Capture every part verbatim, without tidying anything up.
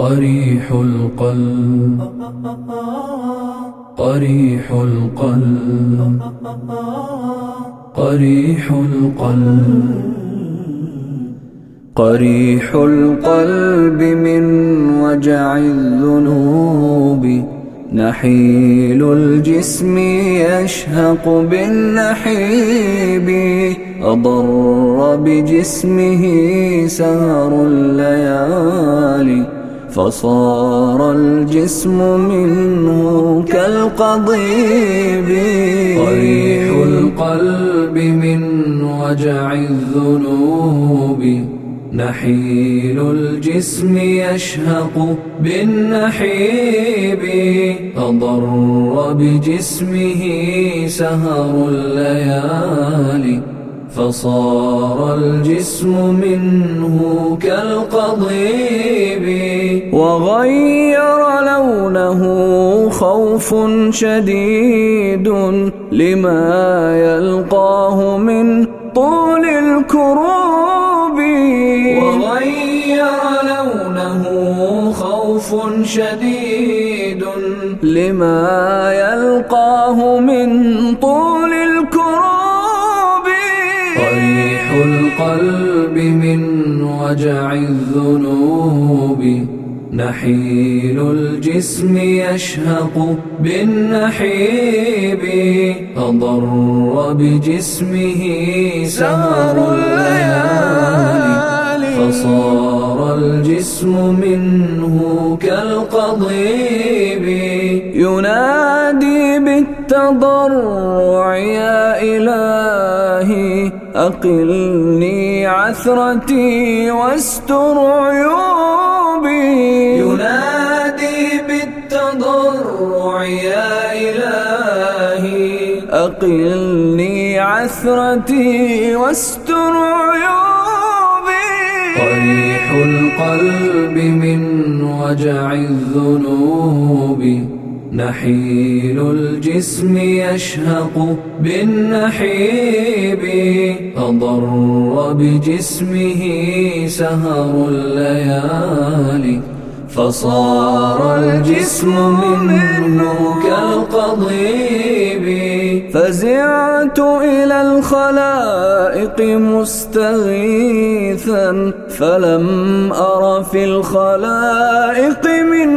قريح القلب قريح القلب قريح القلب قريح القلب من وجع الذنوب، نحيل الجسم يشهق بالنحيب، أضر بجسمه سهر الليالي، فصار الجسم منه كالقضيب. قريح القلب من وجع الذنوب، نحيل الجسم يشهق بالنحيب، أضر بجسمه سهر الليالي، فصار الجسم منه كالقضيب. وغير لونه خوف شديد لما يلقاه من طول الكروب. وغير لونه خوف شديد لما يلقاه من طول الكروب. قريح القلب من وجع الذنوب، نحيل الجسم يشهق بالنحيب، أضر بجسمه سهر الليالي، فصار الجسم منه كالقضيب. ينادي بالتضرع يا إلهي، أقلني عثرتي واستر عيوبي. ينادي بالتضرع يا إلهي، أقلني عثرتي واستر عيوبي. قريح القلب من وجع الذنوب، نحيل الجسم يشهق بالنحيب، أضر بجسمه سهر الليالي، فصار الجسم منه كالقضيب. فزعت إلى الخلائق مستغيثا، فلم أر في الخلائق من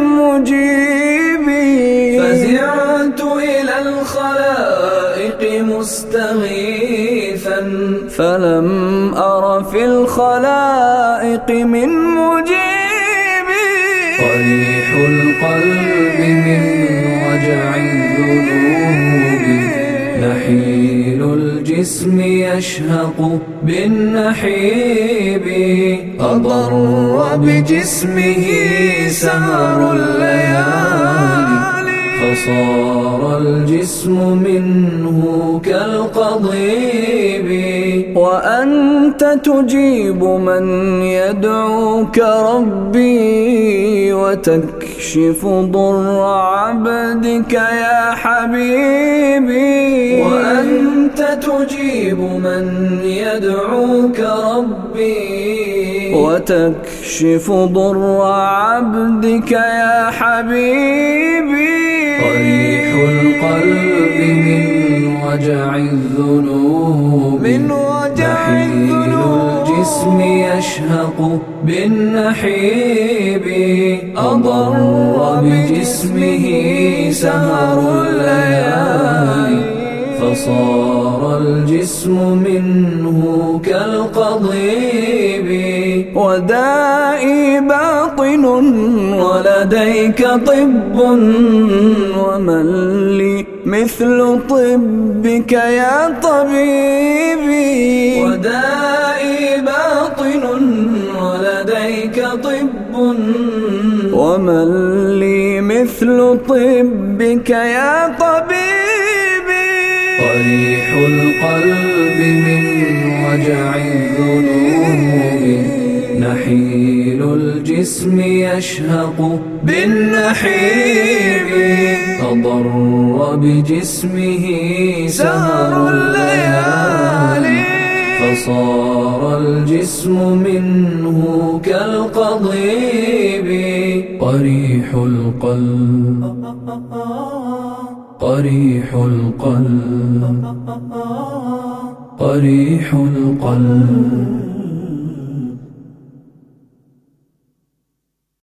مجيبي. فزعت إلى الخلائق مستغيثا، فلم أر في الخلائق من مجيبي. قريح القلب من وجع الذنوب، نحيل الجسم يشهق بالنحيب، أضر بجسمه سهر الليالي، فصار الجسم منه كالقضيب. وأنت تجيب من يدعوك ربي، وتكشف ضر عبدك يا حبيبي. وأنت تجيب من يدعوك ربي، وتكشف ضر عبدك يا حبيبي. قريح القلب من وجع الذنوب، من وجع الذنوب، الجسم يشهق بالنحيب، أضر بجسمه سهر الليالي، فصار الجسم منه كالقضيب. ودائي باطن ولديك طب، ومن لي مثل طبك يا طبيبي. ودائي باطن ولديك طب، ومن لي مثل طبك يا طبيبي. قريح القلب من وجع الذنوب، نحيل الجسم يشهق بالنحيب، أضر بجسمه سهر الليالي، فصار الجسم منه كالقضيب. قريح القلب قريح القلب قريح القلب